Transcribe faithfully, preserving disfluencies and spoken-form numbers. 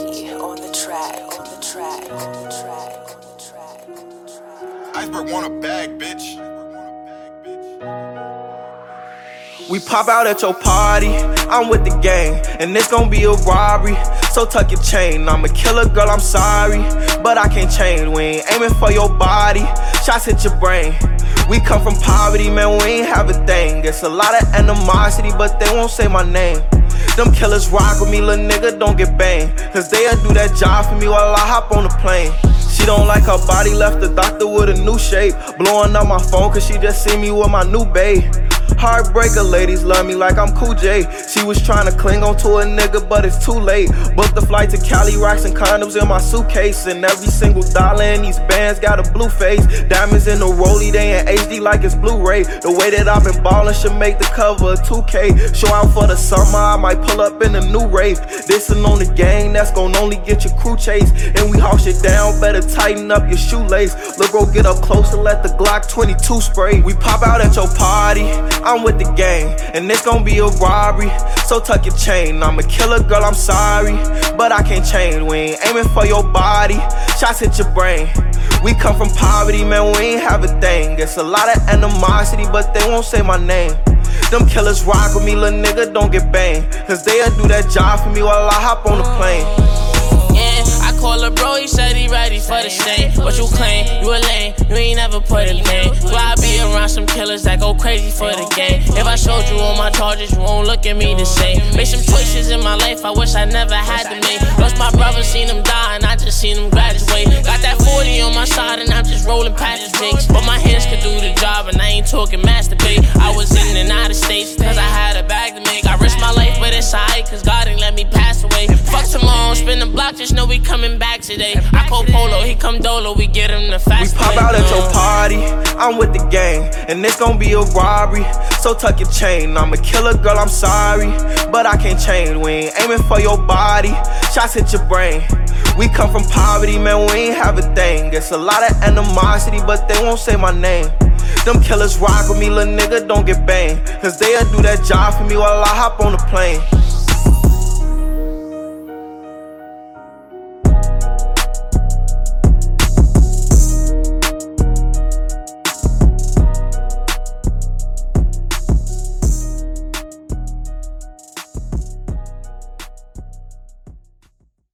G on the track, on the track, on the track, on the track, on the track. Iceberg want a bag, bitch. We pop out at your party, I'm with the gang, and it's gon' be a robbery. So tuck your chain, I'm a killer, girl, I'm sorry, but I can't change. We ain't aiming for your body, shots hit your brain. We come from poverty, man, we ain't have a thing. It's a lot of animosity, but they won't say my name. Them killers rock with me, little nigga, don't get banged, cause they'll do that job for me while I hop on the plane. She don't like her body, left the doctor with a new shape. Blowing up my phone cause she just see me with my new babe. Heartbreaker ladies love me like I'm Cool J. She was trying to cling on to a nigga, but it's too late. Booked the flight to Cali, rocks and condoms in my suitcase. And every single dollar in these bands got a blue face. Diamonds in the rollie, they in H D like it's Blu-ray. The way that I've been ballin' should make the cover of two K. Show out for the summer, I might pull up in a new rave. Dissin' on the gang, that's gon' only get your crew chased. And we haul shit down, better tighten up your shoelace. Look, bro, get up close and let the Glock twenty-two spray. We pop out at your party, I'm with the gang, and it's gon' be a robbery. So tuck your chain, I'm a killer, girl, I'm sorry, but I can't change. We ain't aiming for your body, shots hit your brain. We come from poverty, man, we ain't have a thing. It's a lot of animosity, but they won't say my name. Them killers rock with me, little nigga, don't get banged, cause they'll do that job for me while I hop on the plane. Call a bro, he said he ready for the stain. What you claim, you a lame, you ain't never put a name. So I be around some killers that go crazy for the game. If I showed you all my charges, you won't look at me the same. Made some choices in my life I wish I never had to make. Lost my brother, seen him die, and I just seen him graduate. Got that forty on my side, and I'm just rolling past his drinks. But my hands could do the job, and I ain't talking masturbate. I was in and out of states, cause I had a bag to make. I risked my life, but it's alright, cause God ain't let me pass away. Fuck tomorrow, spin the block, just know we coming back today. I call Polo, he come Dolo, we get him the fast. We pop out at your party, I'm with the gang, and it's gon' be a robbery. So tuck your chain, I'm a killer, girl, I'm sorry, but I can't change. We ain't aiming for your body, shots hit your brain. We come from poverty, man, we ain't have a thing. It's a lot of animosity, but they won't say my name. Them killers rock with me, little nigga, don't get banged, cause they'll do that job for me while I hop on the plane.